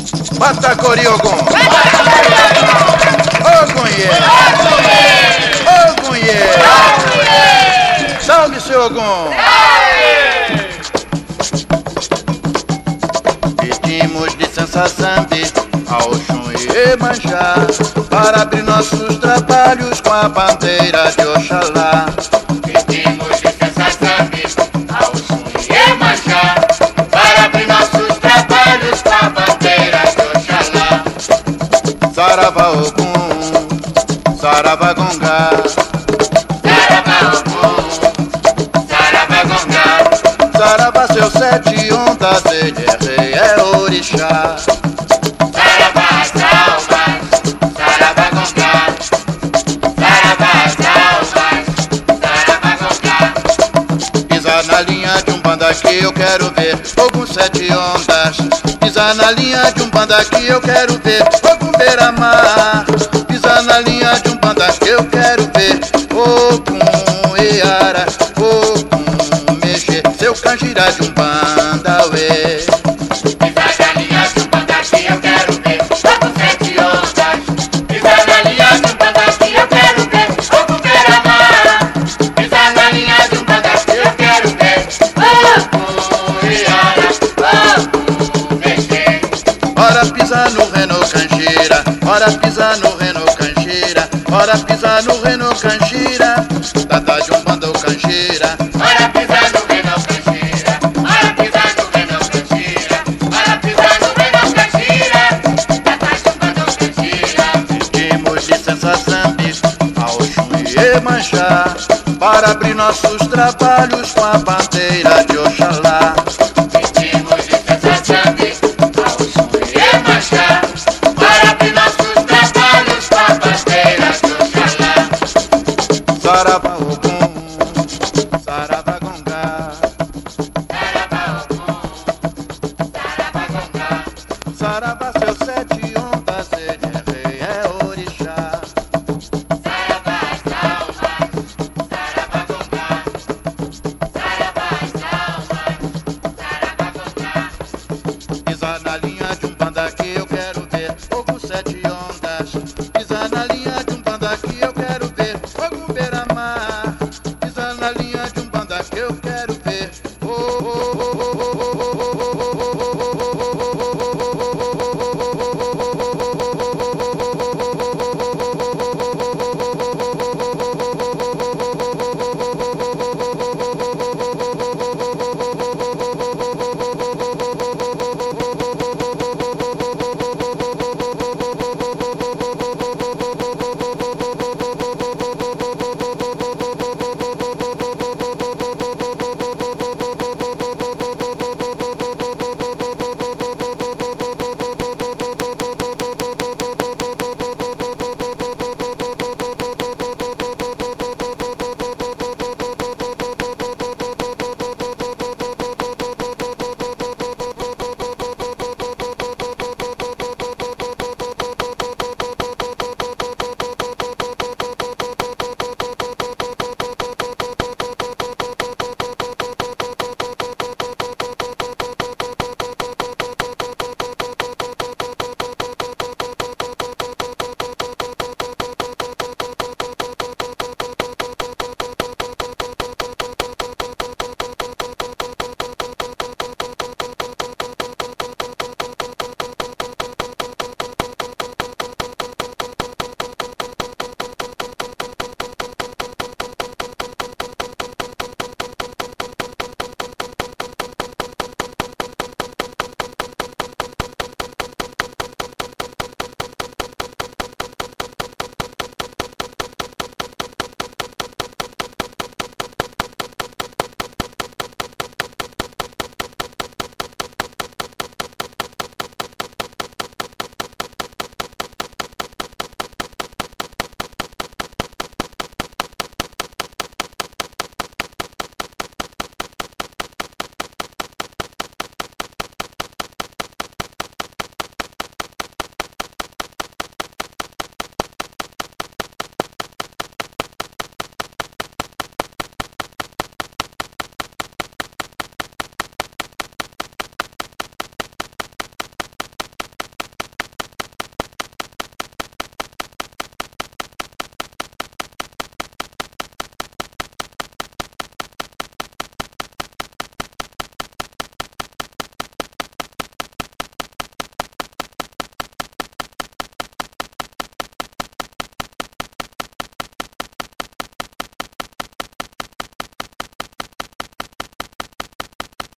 Bata Coriogum! Ogunhê! Ogunhê! Salve, seu Ogum! Pedimos licença, Zambi, ao Oxum e Iemanjá, para abrir nossos trabalhos com a bandeira de Oxalá. Pedimos licença, Zambi, ao Oxum e Iemanjá, para abrir nossos trabalhos com a bandeira de Oxalá. Saravá Ogum, Saravá Gongá, Saravá Ogum, Saravá Gongá, Saravá seus sete ondas, ele é rei, é orixá. Saravá as almas, Saravá Gongá, Saravá as almas, Saravá Gongá. Pisa na linha de Umbanda que eu quero ver Ogum sete ondas. Pisa na linha de Umbanda que eu quero ver Ogum beira-mar. Pisa na linha de Umbanda que eu quero ver Ogum Iara, Ogum mexer seu canjirá de Umbanda, uê. Pisa na linha de Umbanda que eu quero ver Ogum sete ondas. Pisa na linha de Umbanda que eu quero ver Ogum beira-mar. Pisa na linha de Umbanda que eu quero ver Ogum Iara, Ogum mexer. Ora pisa no reno canjira, ora pisa no reno canjira, ora pisa no reno canjira, tata de Umbanda ou canjira. Ora pisa no reno canjira, ora pisa no reno canjira, ora pisa no reno canjira, tata de Umbanda ou canjira. Pedimos licença, Zambi, ao Oxum e Iemanjá, para abrir nossos trabalhos com a bandeira de Oxalá. Pedimos licença, Zambi, ao Oxum e Iemanjá, para abrir nossos trabalhos com a bandeira de Oxalá. Saravá Ogum, Saravá Gongá, Saravá Ogum, Saravá Gongá, Saravá seus sete ondas, ele é rei, é orixá. Saravá as almas, Saravá Gongá, Saravá as almas, Saravá Gongá. Pisa na linha de